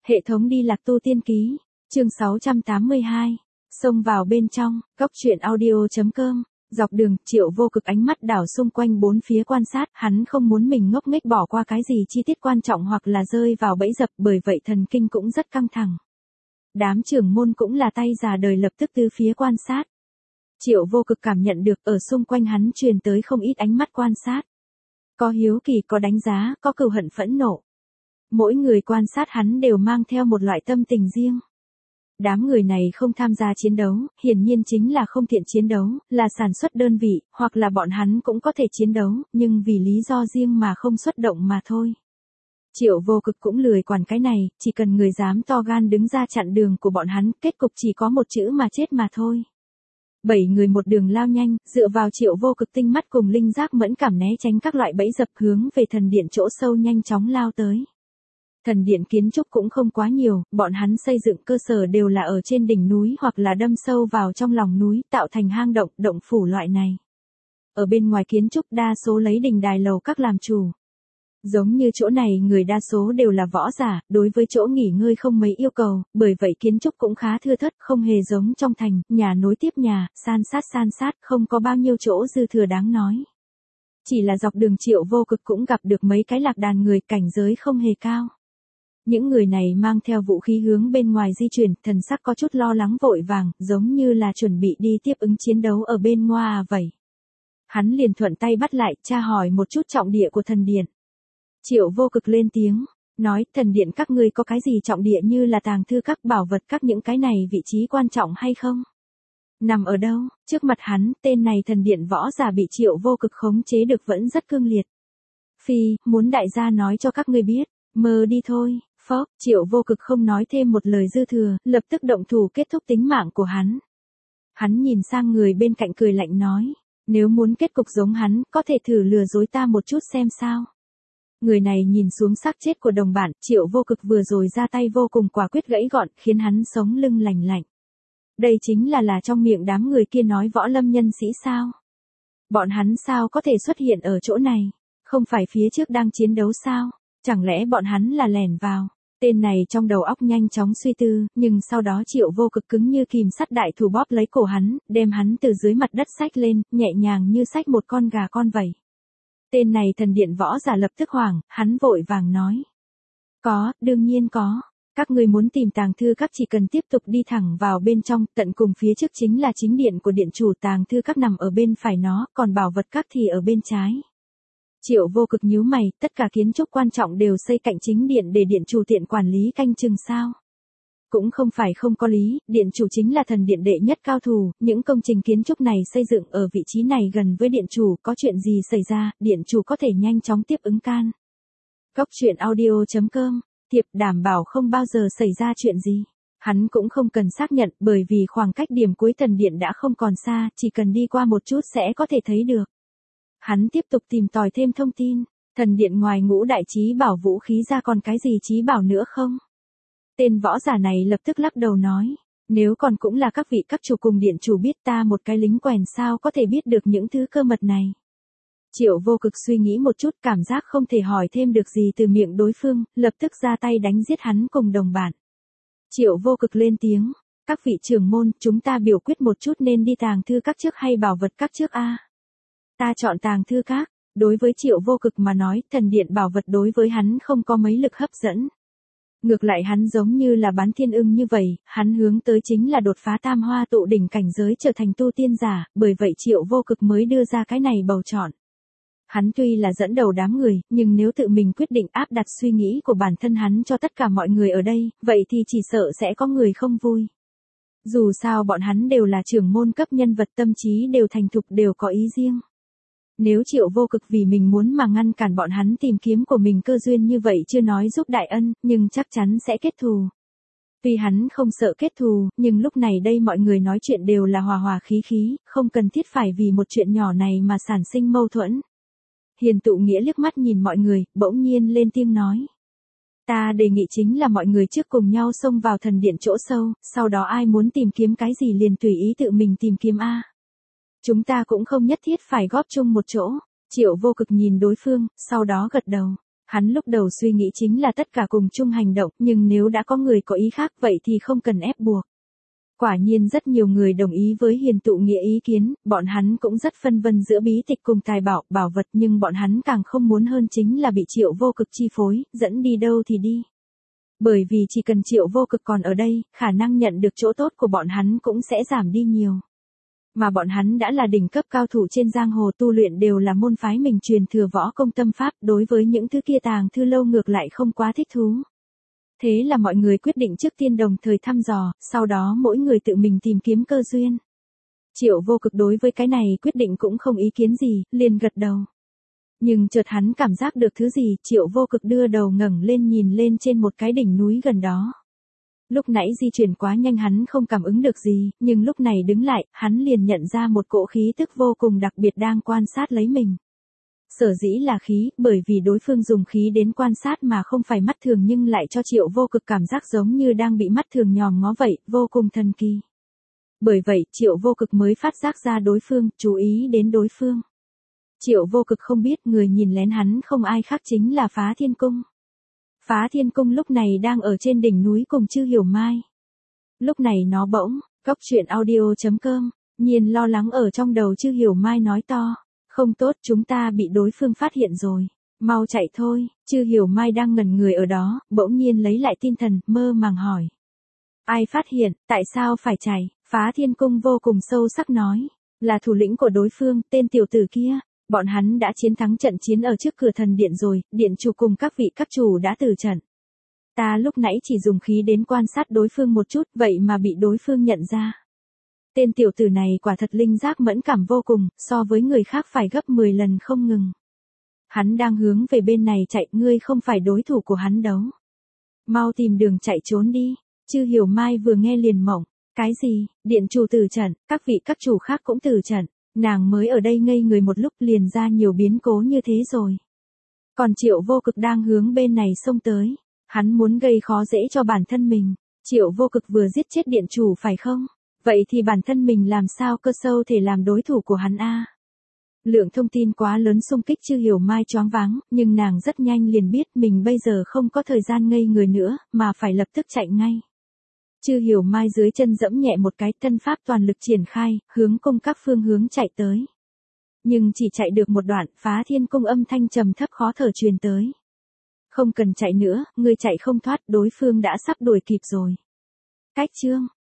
Hệ thống đi lạc tu tiên ký, chương 682, xông vào bên trong, góc truyện audio.com, dọc đường, Triệu Vô Cực ánh mắt đảo xung quanh bốn phía quan sát, hắn không muốn mình ngốc nghếch bỏ qua cái gì chi tiết quan trọng hoặc là rơi vào bẫy dập, bởi vậy thần kinh cũng rất căng thẳng. Đám trưởng môn cũng là tay già đời lập tức từ phía quan sát. Triệu Vô Cực cảm nhận được ở xung quanh hắn truyền tới không ít ánh mắt quan sát. Có hiếu kỳ, có đánh giá, có cừu hận phẫn nộ. Mỗi người quan sát hắn đều mang theo một loại tâm tình riêng. Đám người này không tham gia chiến đấu, hiển nhiên chính là không thiện chiến đấu, là sản xuất đơn vị, hoặc là bọn hắn cũng có thể chiến đấu, nhưng vì lý do riêng mà không xuất động mà thôi. Triệu Vô Cực cũng lười quản cái này, chỉ cần người dám to gan đứng ra chặn đường của bọn hắn, kết cục chỉ có một chữ mà chết mà thôi. 7 người một đường lao nhanh, dựa vào Triệu Vô Cực tinh mắt cùng linh giác mẫn cảm né tránh các loại bẫy dập hướng về thần điện chỗ sâu nhanh chóng lao tới. Thần điện kiến trúc cũng không quá nhiều, bọn hắn xây dựng cơ sở đều là ở trên đỉnh núi hoặc là đâm sâu vào trong lòng núi, tạo thành hang động, động phủ loại này. Ở bên ngoài kiến trúc đa số lấy đình đài lầu các làm chủ. Giống như chỗ này người đa số đều là võ giả, đối với chỗ nghỉ ngơi không mấy yêu cầu, bởi vậy kiến trúc cũng khá thưa thớt, không hề giống trong thành, nhà nối tiếp nhà, san sát, không có bao nhiêu chỗ dư thừa đáng nói. Chỉ là dọc đường Triệu Vô Cực cũng gặp được mấy cái lạc đàn người, cảnh giới không hề cao. Những người này mang theo vũ khí hướng bên ngoài di chuyển, thần sắc có chút lo lắng vội vàng, giống như là chuẩn bị đi tiếp ứng chiến đấu ở bên ngoài vậy. Hắn liền thuận tay bắt lại, tra hỏi một chút trọng địa của thần điện. Triệu Vô Cực lên tiếng, nói, thần điện các ngươi có cái gì trọng địa như là tàng thư các, bảo vật các những cái này vị trí quan trọng hay không? Nằm ở đâu? Trước mặt hắn, tên này thần điện võ giả bị Triệu Vô Cực khống chế được vẫn rất cương liệt. Phi, muốn đại gia nói cho các ngươi biết, mơ đi thôi. Phốc, Triệu Vô Cực không nói thêm một lời dư thừa, lập tức động thủ kết thúc tính mạng của hắn. Hắn nhìn sang người bên cạnh cười lạnh nói, nếu muốn kết cục giống hắn, có thể thử lừa dối ta một chút xem sao. Người này nhìn xuống xác chết của đồng bạn, Triệu Vô Cực vừa rồi ra tay vô cùng quả quyết gãy gọn, khiến hắn sống lưng lành lạnh. Đây chính là trong miệng đám người kia nói võ lâm nhân sĩ sao? Bọn hắn sao có thể xuất hiện ở chỗ này? Không phải phía trước đang chiến đấu sao? Chẳng lẽ bọn hắn là lẻn vào? Tên này trong đầu óc nhanh chóng suy tư, nhưng sau đó Triệu Vô Cực cứng như kìm sắt đại thủ bóp lấy cổ hắn, đem hắn từ dưới mặt đất xách lên, nhẹ nhàng như xách một con gà con vậy. Tên này thần điện võ giả lập tức hoảng, hắn vội vàng nói. Có, đương nhiên có. Các ngươi muốn tìm tàng thư các chỉ cần tiếp tục đi thẳng vào bên trong, tận cùng phía trước chính là chính điện của điện chủ, tàng thư các nằm ở bên phải nó, còn bảo vật các thì ở bên trái. Triệu Vô Cực nhíu mày, tất cả kiến trúc quan trọng đều xây cạnh chính điện để điện chủ tiện quản lý canh chừng sao? Cũng không phải không có lý, điện chủ chính là thần điện đệ nhất cao thủ, những công trình kiến trúc này xây dựng ở vị trí này gần với điện chủ, có chuyện gì xảy ra, điện chủ có thể nhanh chóng tiếp ứng can. Góc truyện audio.com, thiệp đảm bảo không bao giờ xảy ra chuyện gì. Hắn cũng không cần xác nhận, bởi vì khoảng cách điểm cuối thần điện đã không còn xa, chỉ cần đi qua một chút sẽ có thể thấy được. Hắn tiếp tục tìm tòi thêm thông tin, thần điện ngoài ngũ đại chí bảo vũ khí ra còn cái gì chí bảo nữa không? Tên võ giả này lập tức lắc đầu nói, nếu còn cũng là các vị các chủ cùng điện chủ biết, ta một cái lính quèn sao có thể biết được những thứ cơ mật này. Triệu Vô Cực suy nghĩ một chút, cảm giác không thể hỏi thêm được gì từ miệng đối phương, lập tức ra tay đánh giết hắn cùng đồng bạn. Triệu Vô Cực lên tiếng, các vị trưởng môn, chúng ta biểu quyết một chút nên đi tàng thư các trước hay bảo vật các trước a? Ta chọn tàng thư các. Đối với Triệu Vô Cực mà nói, thần điện bảo vật đối với hắn không có mấy lực hấp dẫn. Ngược lại hắn giống như là bán thiên ưng như vậy, hắn hướng tới chính là đột phá tam hoa tụ đỉnh cảnh giới trở thành tu tiên giả, bởi vậy Triệu Vô Cực mới đưa ra cái này bầu chọn. Hắn tuy là dẫn đầu đám người, nhưng nếu tự mình quyết định áp đặt suy nghĩ của bản thân hắn cho tất cả mọi người ở đây, vậy thì chỉ sợ sẽ có người không vui. Dù sao bọn hắn đều là trưởng môn cấp nhân vật, tâm trí đều thành thục, đều có ý riêng. Nếu Triệu Vô Cực vì mình muốn mà ngăn cản bọn hắn tìm kiếm của mình cơ duyên như vậy chưa nói giúp đại ân, nhưng chắc chắn sẽ kết thù. Vì hắn không sợ kết thù, nhưng lúc này đây mọi người nói chuyện đều là hòa hòa khí khí, không cần thiết phải vì một chuyện nhỏ này mà sản sinh mâu thuẫn. Hiền Tụ Nghĩa liếc mắt nhìn mọi người, bỗng nhiên lên tiếng nói. Ta đề nghị chính là mọi người trước cùng nhau xông vào thần điện chỗ sâu, sau đó ai muốn tìm kiếm cái gì liền tùy ý tự mình tìm kiếm a. Chúng ta cũng không nhất thiết phải góp chung một chỗ. Triệu Vô Cực nhìn đối phương, sau đó gật đầu. Hắn lúc đầu suy nghĩ chính là tất cả cùng chung hành động, nhưng nếu đã có người có ý khác vậy thì không cần ép buộc. Quả nhiên rất nhiều người đồng ý với Hiền Tụ Nghĩa ý kiến, bọn hắn cũng rất phân vân giữa bí tịch cùng tài bảo vật, nhưng bọn hắn càng không muốn hơn chính là bị Triệu Vô Cực chi phối, dẫn đi đâu thì đi. Bởi vì chỉ cần Triệu Vô Cực còn ở đây, khả năng nhận được chỗ tốt của bọn hắn cũng sẽ giảm đi nhiều. Mà bọn hắn đã là đỉnh cấp cao thủ trên giang hồ, tu luyện đều là môn phái mình truyền thừa võ công tâm pháp, đối với những thứ kia tàng thư lâu ngược lại không quá thích thú. Thế là mọi người quyết định trước tiên đồng thời thăm dò, sau đó mỗi người tự mình tìm kiếm cơ duyên. Triệu Vô Cực đối với cái này quyết định cũng không ý kiến gì, liền gật đầu. Nhưng chợt hắn cảm giác được thứ gì, Triệu Vô Cực đưa đầu ngẩng lên nhìn lên trên một cái đỉnh núi gần đó. Lúc nãy di chuyển quá nhanh hắn không cảm ứng được gì, nhưng lúc này đứng lại, hắn liền nhận ra một cỗ khí tức vô cùng đặc biệt đang quan sát lấy mình. Sở dĩ là khí, bởi vì đối phương dùng khí đến quan sát mà không phải mắt thường, nhưng lại cho Triệu Vô Cực cảm giác giống như đang bị mắt thường nhòm ngó vậy, vô cùng thần kỳ. Bởi vậy, Triệu Vô Cực mới phát giác ra đối phương, chú ý đến đối phương. Triệu Vô Cực không biết người nhìn lén hắn không ai khác chính là Phá Thiên Cung. Phá Thiên Cung lúc này đang ở trên đỉnh núi cùng Chư Hiểu Mai. Lúc này nó bỗng, coctruyện.audio.com, Nhiên lo lắng ở trong đầu Chư Hiểu Mai nói to. Không tốt, chúng ta bị đối phương phát hiện rồi. Mau chạy thôi. Chư Hiểu Mai đang ngẩn người ở đó, bỗng nhiên lấy lại tinh thần, mơ màng hỏi. Ai phát hiện, tại sao phải chạy? Phá Thiên Cung vô cùng sâu sắc nói. Là thủ lĩnh của đối phương, tên tiểu tử kia. Bọn hắn đã chiến thắng trận chiến ở trước cửa thần điện rồi, điện chủ cùng các vị các chủ đã từ trận. Ta lúc nãy chỉ dùng khí đến quan sát đối phương một chút, vậy mà bị đối phương nhận ra. Tên tiểu tử này quả thật linh giác mẫn cảm vô cùng, so với người khác phải gấp 10 lần không ngừng. Hắn đang hướng về bên này chạy, ngươi không phải đối thủ của hắn đâu. Mau tìm đường chạy trốn đi. Chư Hiểu Mai vừa nghe liền mộng. Cái gì, điện chủ từ trận, các vị các chủ khác cũng từ trận. Nàng mới ở đây ngây người một lúc liền ra nhiều biến cố như thế rồi. Còn Triệu Vô Cực đang hướng bên này xông tới. Hắn muốn gây khó dễ cho bản thân mình. Triệu Vô Cực vừa giết chết điện chủ phải không? Vậy thì bản thân mình làm sao cơ sâu thể làm đối thủ của hắn a? Lượng thông tin quá lớn xung kích Chư Hiểu Mai choáng váng, nhưng nàng rất nhanh liền biết mình bây giờ không có thời gian ngây người nữa, mà phải lập tức chạy ngay. Chư Hiểu Mai dưới chân dẫm nhẹ một cái, thân pháp toàn lực triển khai, hướng cung các phương hướng chạy tới. Nhưng chỉ chạy được một đoạn, Phá Thiên Cung âm thanh trầm thấp khó thở truyền tới. Không cần chạy nữa, ngươi chạy không thoát, đối phương đã sắp đuổi kịp rồi. Cách chương